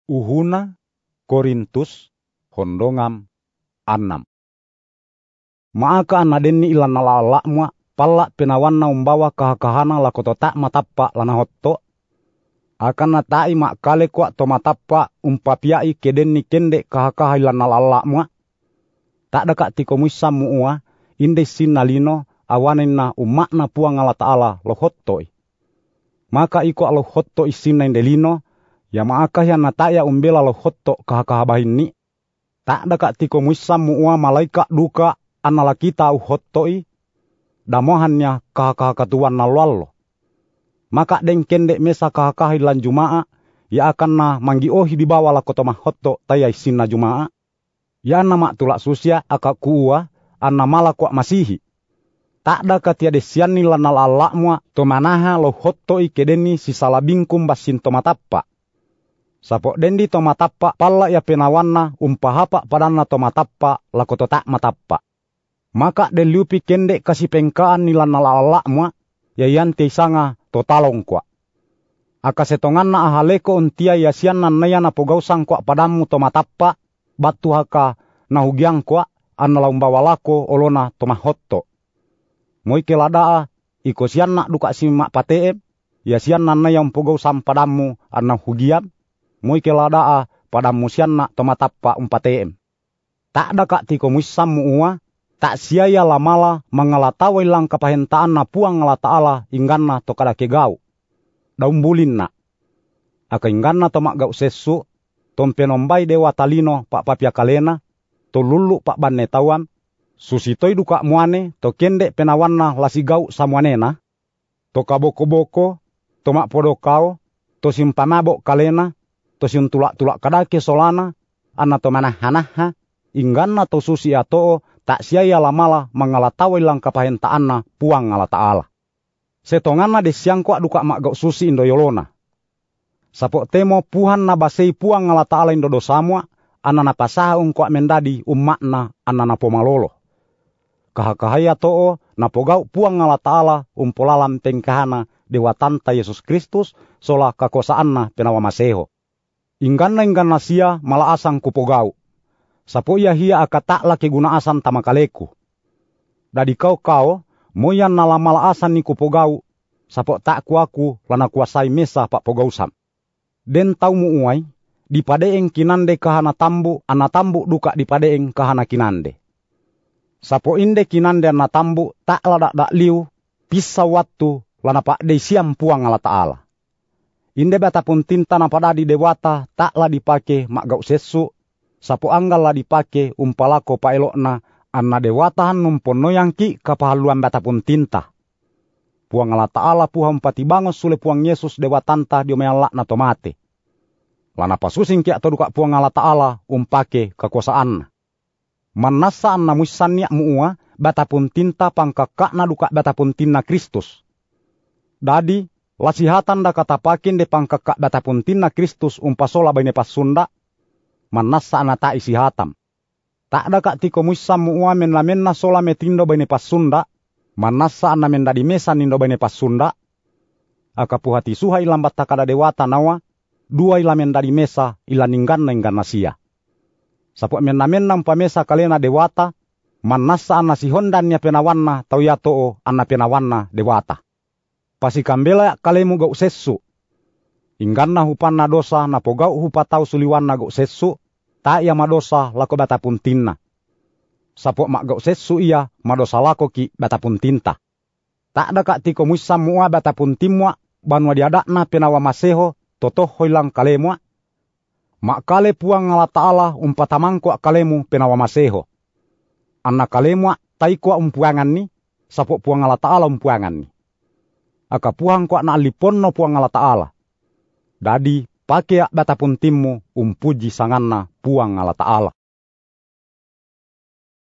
Uhuna Korintus hondongam 6. Maaka anadenni ilan nalala mua palla penawanna umbawa kahakahana lakoto tak matappa lana hotto. Akan natai makale kwa to matappa umpapiai kedenni kende kahakaha ilan nalala mua. Tak daka tikomuissa muua inde sinalino awanenna umakna puang ala taala lo hottoi. Maka iko alo hotto isinna indelino ya maaka ya nataya umbela lo hotto kahakahabahinni. Tak daka tikomuissa muua malaika duka anala kita uhottoi damohannya kahakahakatuan nalwallo. Maka deng kende mesa kahakahilan jumaa ya akan na manggiohi di bawah la kotoma hotto tayai sinna jumaa. Ya nama tulak susia aka kuua anna mala kwa masihi. Tak daka tiade sianni lanal alla mua to manaha lo hottoi kedeni sisalabingkum basin tomatappa. Sapo dendi tomatappa palla ya penawanna umpahapa padanna tomatappa lakoto tak matappa. Maka deliupi kende kasi pengkaan nilan nalala mua ya yante sanga totalong kwa. Aka setonganna ahaleko untia ya sianna naya na pogausang kwa padamu tomatappa batu haka nahugiang kwa anala umbawalako olona tomahotto. Moike ladaa iko sianna duka simak pateem ya sianna naya umpogausang padamu anna hugiam. Moike ladaa padamu sianna tomatappa umpateem. Tak daka tiko muissam muua tak siaya lamala mangalatawai lang kapahentaan na puang ngala taala ingganna to kada kegau. Daumbulin na. Aka ingganna to makgau sesu, tompenombai dewa talino pak papia kalena, to lulu pak banne tawam, susitoi duka muane to kende penawanna lasigau samuanena, to kaboko-boko, to mak podokao, to simpamabo kalena, to siuntulak-tulak kadake solana, anna to manah-hanaha, ingganna to susi atoo, tak siaya lamala mangalatawai lang kapahentaanna puang ngala taala. Setonganna desiangkwa duka makgau susi indoyolona. Sapok temo puhan na basei puang ngala taala indodo samua, anana pasaha ungkwa mendadi ummakna anana pomalolo. Kahakahaya too napogau puang ngala taala umpolalam tengkahana dewatanta Yesus Kristus sola kakosaanna penawa maseho. Ingganna sia malaasang kupogau. Sapo ia hia akata laki guna asan tamakaleku. Dadi kau moyan nalamala asan ni kupogau. Sapo tak kuaku lana kuasai mesa pak pogausam. Den tau muuai dipadeeng kinande kahana tambu anatambu duka dipadeeng kahana kinande. Sapo inde kinande anatambu tak ladak dak liu pisa waktu lana pak de siam puang ala taala. Inde batapun tinta napadadi dewata tak la dipake makgau sesu. Sapo anggal la dipake umpalako paelokna anna dewatahan numpono yangki kapahaluan batapun tinta. Puang ala taala puha umpati bangos sule puang Yesus dewatanta diomealak na tomate. Lana pasusing kia toduka puang ala taala umpake kekuasaanna. Manasa anna muissannya muua batapun tinta pangkakakna duka batapun tinna Kristus. Dadi lasihatan da katapakin de pangkakak batapun tinna Kristus umpasola baine pasunda. Manasa anata isi hatam. Tak ada kak tiko muissam muua men lamenna sola metindo baine pasunda. Manasa anna mendadi mesa nindo baine pasunda. Aka puhati suha ilambat takada dewata nawa. Dua ilamen dari mesa ilaninggan nasia. Sapok menamenna umpamesa kalena dewata. Manasa anna si hondannya penawanna tau yatoo anna penawanna dewata. Pasi kambela kalemu gau sesu. Ingganna hupanna dosa napogau hupatau suliwanna gau sesu. Tak ia madosa lako batapun tinna. Sapok mak gau sesu ia madosa lako ki batapun tinta. Tak ada kak tiko muissam mua batapun timwa banwa diadakna penawa maseho totoh hoilang kalemua. Mak kale puang ngala taala umpatamangkwa kalemu penawa maseho. Anna kalemua taikwa umpuangan ni sapok puang ngala taala umpuangan ni. Aka puang kwa na aliponno puang ngala taala. Dadi pakai batapun timmu umpuji sanganna puang ala taala.